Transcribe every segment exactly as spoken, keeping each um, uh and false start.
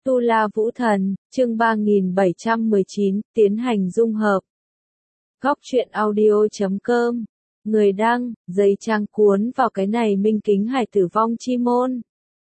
Tu La Vũ Thần, chương ba nghìn bảy trăm mười chín, tiến hành dung hợp. Góc truyện audio chấm com. Người đăng, giấy trang cuốn vào cái này Minh Kính Hải tử vong chi môn.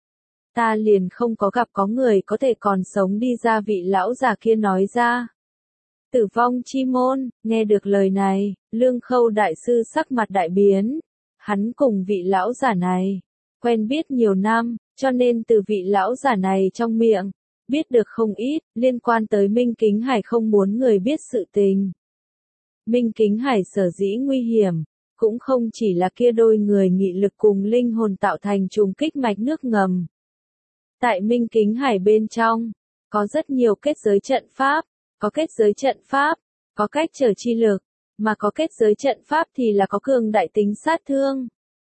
Ta liền không có gặp có người có thể còn sống đi ra, vị lão già kia nói ra. Tử vong chi môn, nghe được lời này, Lương Khâu đại sư sắc mặt đại biến. Hắn cùng vị lão già này quen biết nhiều năm, cho nên từ vị lão già này trong miệng biết được không ít liên quan tới Minh Kính Hải không muốn người biết sự tình. Minh Kính Hải sở dĩ nguy hiểm, cũng không chỉ là kia đôi người nghị lực cùng linh hồn tạo thành trùng kích mạch nước ngầm. Tại Minh Kính Hải bên trong, có rất nhiều kết giới trận pháp, có kết giới trận pháp, có cách trở chi lực, mà có kết giới trận pháp thì là có cường đại tính sát thương.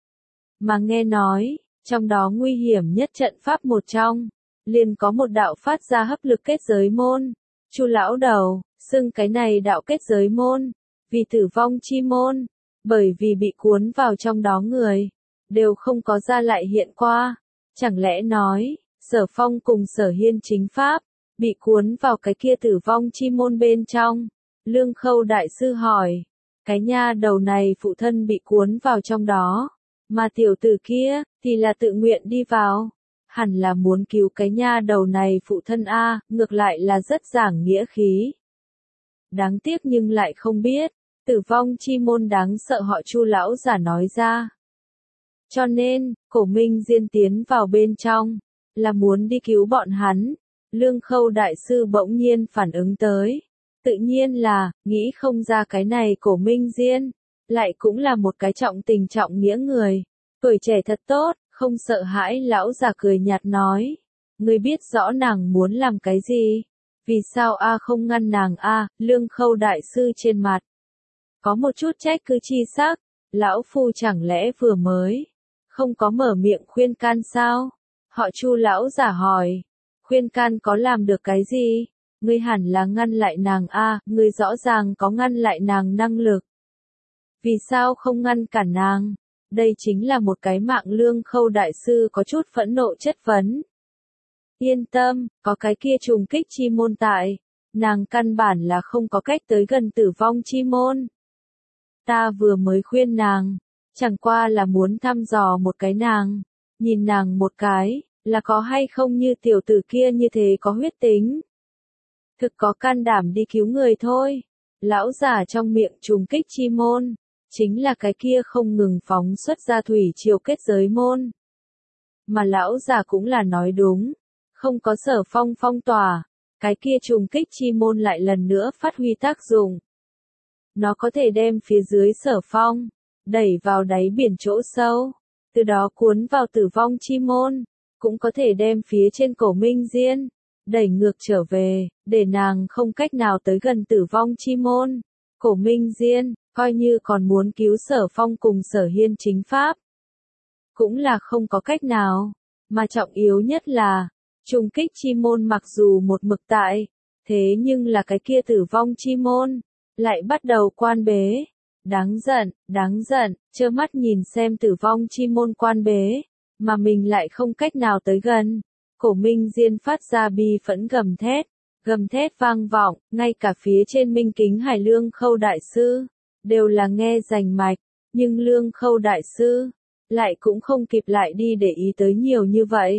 Mà nghe nói, trong đó nguy hiểm nhất trận pháp một trong, liền có một đạo phát ra hấp lực kết giới môn. Chu lão đầu, xưng cái này đạo kết giới môn, vì tử vong chi môn, bởi vì bị cuốn vào trong đó người, đều không có ra lại hiện qua. Chẳng lẽ nói, Sở Phong cùng Sở Hiên chính pháp, bị cuốn vào cái kia tử vong chi môn bên trong? Lương Khâu đại sư hỏi, cái nha đầu này phụ thân bị cuốn vào trong đó, mà tiểu tử kia, thì là tự nguyện đi vào. Hẳn là muốn cứu cái nha đầu này phụ thân a, ngược lại là rất giảng nghĩa khí. Đáng tiếc nhưng lại không biết, tử vong chi môn đáng sợ họ Chu lão giả nói ra. Cho nên, Cổ Minh Diên tiến vào bên trong, là muốn đi cứu bọn hắn. Lương Khâu đại sư bỗng nhiên phản ứng tới. Tự nhiên là, nghĩ không ra cái này Cổ Minh Diên, lại cũng là một cái trọng tình trọng nghĩa người. Tuổi trẻ thật tốt, không sợ hãi. Lão già cười nhạt nói. Ngươi biết rõ nàng muốn làm cái gì? Vì sao a không ngăn nàng a? Lương Khâu đại sư trên mặt có một chút trách cứ chi sắc. Lão phu chẳng lẽ vừa mới không có mở miệng khuyên can sao? Họ Chu lão giả hỏi. Khuyên can có làm được cái gì? Ngươi hẳn là ngăn lại nàng a, ngươi rõ ràng có ngăn lại nàng năng lực. Vì sao không ngăn cản nàng? Đây chính là một cái mạng. Lương Khâu đại sư có chút phẫn nộ chất vấn. Yên tâm, có cái kia trùng kích chi môn tại, nàng căn bản là không có cách tới gần tử vong chi môn. Ta vừa mới khuyên nàng, chẳng qua là muốn thăm dò một cái nàng, nhìn nàng một cái, là có hay không như tiểu tử kia như thế có huyết tính. Thực có can đảm đi cứu người thôi. Lão giả trong miệng trùng kích chi môn, chính là cái kia không ngừng phóng xuất ra thủy triều kết giới môn. Mà lão giả cũng là nói đúng, không có Sở Phong phong tỏa, cái kia trùng kích chi môn lại lần nữa phát huy tác dụng. Nó có thể đem phía dưới Sở Phong đẩy vào đáy biển chỗ sâu, từ đó cuốn vào tử vong chi môn, cũng có thể đem phía trên Cổ Minh Diên đẩy ngược trở về, để nàng không cách nào tới gần tử vong chi môn. Cổ Minh Diên coi như còn muốn cứu Sở Phong cùng Sở Hiên chính pháp, cũng là không có cách nào. Mà trọng yếu nhất là, trùng kích chi môn mặc dù một mực tại, thế nhưng là cái kia tử vong chi môn lại bắt đầu quan bế. Đáng giận, đáng giận, trơ mắt nhìn xem tử vong chi môn quan bế, mà mình lại không cách nào tới gần. Cổ Minh Diên phát ra bi phẫn gầm thét, gầm thét vang vọng, ngay cả phía trên Minh Kính Hải Lương Khâu đại sư đều là nghe rành mạch, nhưng Lương Khâu đại sư lại cũng không kịp lại đi để ý tới nhiều như vậy.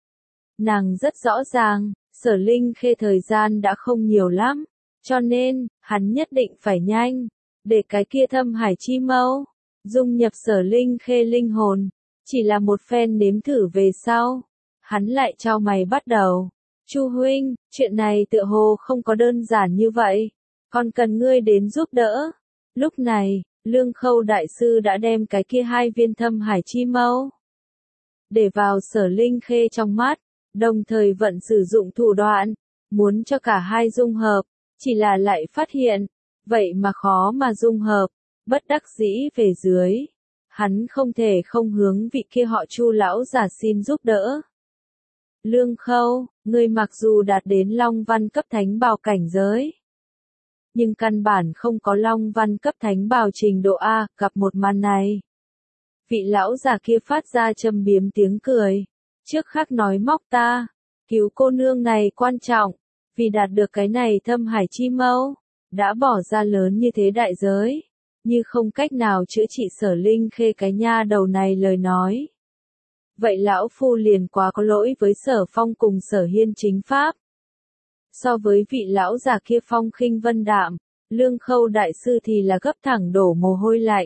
Nàng rất rõ ràng, Sở Linh Khê thời gian đã không nhiều lắm, cho nên, hắn nhất định phải nhanh, để cái kia thâm hải chi mâu dung nhập Sở Linh Khê linh hồn. Chỉ là một phen nếm thử về sau, hắn lại chau mày bắt đầu. Chu huynh, chuyện này tựa hồ không có đơn giản như vậy, còn cần ngươi đến giúp đỡ. Lúc này, Lương Khâu đại sư đã đem cái kia hai viên thâm hải chi mâu để vào Sở Linh Khê trong mắt, đồng thời vận sử dụng thủ đoạn, muốn cho cả hai dung hợp, chỉ là lại phát hiện, vậy mà khó mà dung hợp. Bất đắc dĩ về dưới, hắn không thể không hướng vị kia họ Chu lão giả xin giúp đỡ. Lương Khâu, ngươi mặc dù đạt đến Long Văn cấp thánh bào cảnh giới, nhưng căn bản không có Long Văn cấp thánh bào trình độ A. Gặp một màn này, vị lão già kia phát ra châm biếm tiếng cười. Trước khác nói móc ta, Cứu cô nương này quan trọng, vì đạt được cái này thâm hải chi mâu, đã bỏ ra lớn như thế đại giới, như không cách nào chữa trị Sở Linh Khê cái nha đầu này lời nói. Vậy lão phu liền quá có lỗi với Sở Phong cùng Sở Hiên chính pháp. So với vị lão già kia phong khinh vân đạm, Lương Khâu đại sư thì là gấp thẳng đổ mồ hôi lạnh.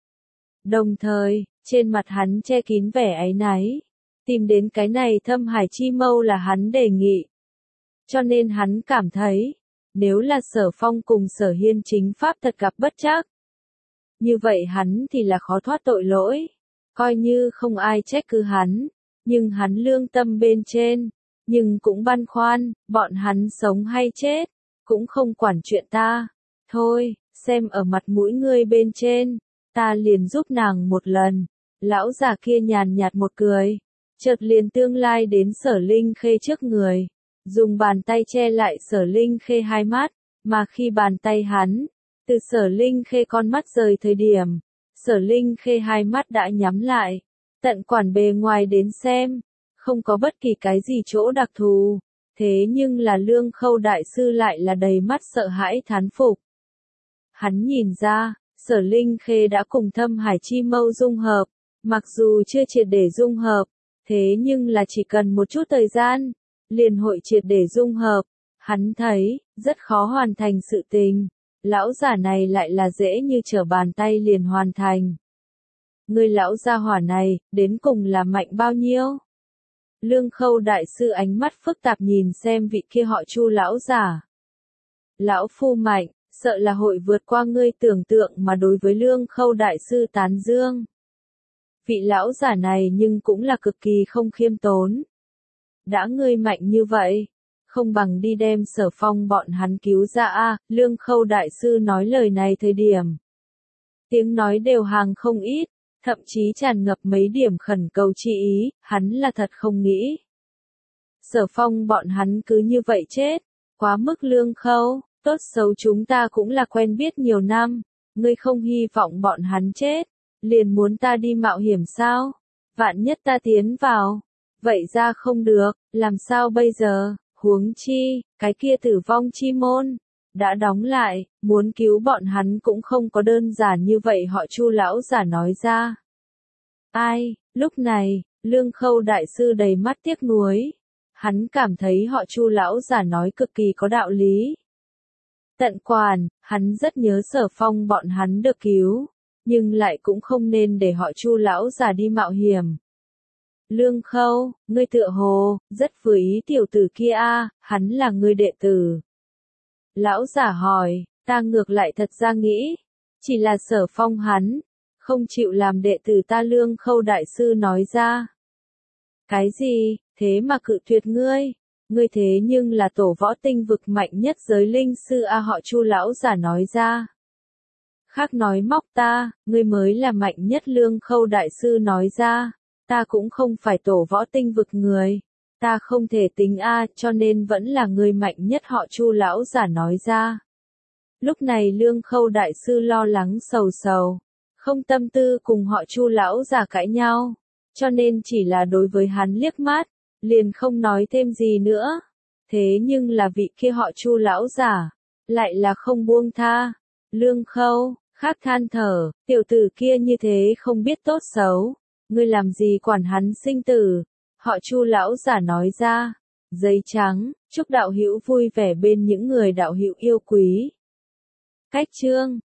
Đồng thời, trên mặt hắn che kín vẻ áy náy, tìm đến cái này thâm hải chi mâu là hắn đề nghị. Cho nên hắn cảm thấy, nếu là Sở Phong cùng Sở Hiên chính pháp thật gặp bất trắc, như vậy hắn thì là khó thoát tội lỗi, coi như không ai trách cứ hắn, nhưng hắn lương tâm bên trên, nhưng cũng băn khoăn, bọn hắn sống hay chết, cũng không quản chuyện ta. Thôi, xem ở mặt mũi ngươi bên trên, ta liền giúp nàng một lần. Lão già kia nhàn nhạt một cười, chợt liền tương lai đến Sở Linh Khê trước người, dùng bàn tay che lại Sở Linh Khê hai mắt, mà khi bàn tay hắn, từ Sở Linh Khê con mắt rời thời điểm, Sở Linh Khê hai mắt đã nhắm lại, tận quản bề ngoài đến xem, không có bất kỳ cái gì chỗ đặc thù, thế nhưng là Lương Khâu đại sư lại là đầy mắt sợ hãi thán phục. Hắn nhìn ra, Sở Linh Khê đã cùng thâm hải chi mâu dung hợp, mặc dù chưa triệt để dung hợp, thế nhưng là chỉ cần một chút thời gian, liền hội triệt để dung hợp. Hắn thấy, rất khó hoàn thành sự tình, lão giả này lại là dễ như trở bàn tay liền hoàn thành. Người lão gia hỏa này, đến cùng là mạnh bao nhiêu? Lương Khâu đại sư ánh mắt phức tạp nhìn xem vị kia họ Chu lão giả. Lão phu mạnh, sợ là hội vượt qua ngươi tưởng tượng mà đối với Lương Khâu đại sư tán dương. Vị lão giả này nhưng cũng là cực kỳ không khiêm tốn. Đã ngươi mạnh như vậy, không bằng đi đem Sở Phong bọn hắn cứu ra a. Lương Khâu đại sư nói lời này thời điểm, tiếng nói đều hàng không ít, thậm chí tràn ngập mấy điểm khẩn cầu chi ý, hắn là thật không nghĩ. Sở Phong bọn hắn cứ như vậy chết, quá mức Lương Khâu, tốt xấu chúng ta cũng là quen biết nhiều năm, ngươi không hy vọng bọn hắn chết, liền muốn ta đi mạo hiểm sao? Vạn nhất ta tiến vào, vậy ra không được, làm sao bây giờ? Huống chi, cái kia tử vong chi môn đã đóng lại, muốn cứu bọn hắn cũng không có đơn giản như vậy, họ Chu lão giả nói ra. Ai, lúc này, Lương Khâu đại sư đầy mắt tiếc nuối, hắn cảm thấy họ Chu lão giả nói cực kỳ có đạo lý. Tận quản, hắn rất nhớ Sở Phong bọn hắn được cứu, nhưng lại cũng không nên để họ Chu lão giả đi mạo hiểm. Lương Khâu, ngươi tựa hồ, rất vừa ý tiểu tử kia a, hắn là ngươi đệ tử. Lão giả hỏi, ta ngược lại thật ra nghĩ, chỉ là Sở Phong hắn, không chịu làm đệ tử ta. Lương Khâu đại sư nói ra. Cái gì, thế mà cự tuyệt ngươi, ngươi thế nhưng là tổ võ tinh vực mạnh nhất giới linh sư a, họ Chu lão giả nói ra. Khác nói móc ta, ngươi mới là mạnh nhất. Lương Khâu đại sư nói ra. Ta cũng không phải tổ võ tinh vực người, ta không thể tính a, cho nên vẫn là người mạnh nhất, họ Chu lão giả nói ra. Lúc này Lương Khâu đại sư lo lắng sầu sầu, không tâm tư cùng họ Chu lão giả cãi nhau, cho nên chỉ là đối với hắn liếc mắt, liền không nói thêm gì nữa. Thế nhưng là vị kia họ Chu lão giả, lại là không buông tha. Lương Khâu, khác than thở, tiểu tử kia như thế không biết tốt xấu. Ngươi làm gì quản hắn sinh tử, họ Chu lão giả nói ra. Giấy trắng, chúc đạo hữu vui vẻ bên những người đạo hữu yêu quý. Cách chương